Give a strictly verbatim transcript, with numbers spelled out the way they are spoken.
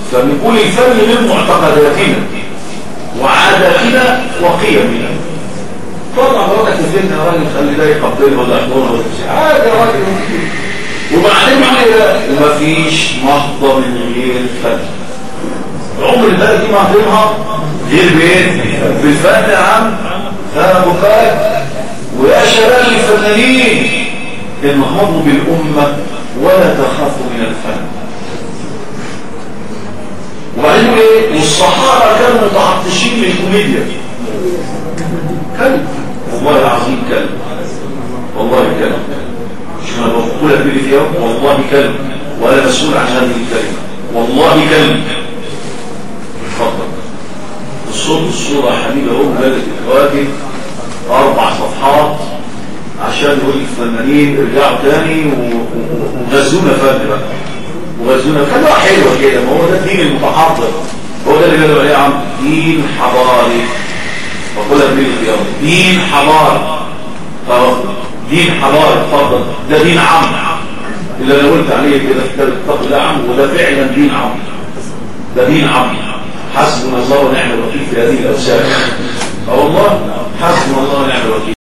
فبنقول الفن من معتقداتنا وعاداتنا وقيمنا. طبعا راجل تفلنا راجل خلي ده يقبله ولا يحضره ولا شيء عادي راجل. وبعدين ما فيش نهضه من غير الفن. عمر البلد دي ما هتنهض غير بايه؟ بالفن يا عم. ها ابو خالد ويا شباب الفنانين انهضوا بالامه ولا تخافوا من الفن. وبعدين ايه؟ والصحابه كانوا متعطشين للكوميديا. كلب والله العظيم كلب والله كلب. مش انا بقولها باليوم والله كلب وانا مسؤول عن هذه الكلمه والله كلب. اتفضل الصوت الصوره يا حبيبي اهو مجلد اخواتي اربع صفحات عشان يقول الفنانين ارجعوا تاني وغزونا فن بقى وغزونا فن حلوه كده. ما هو ده الدين المتحضر. هو ده اللي قالوا عليه يا عم دين حضاري. وقولها بالاختيار دين حضاري. دين حضاري. اتفضل ده دين عام اللي انا قلت عليه كده في كتاب اتق الله عام. وده فعلا دين عام. ده دين عام. حسبنا الله ونعم الوكيل في هذه الاوساط. اه والله حسبنا الله ونعم الوكيل.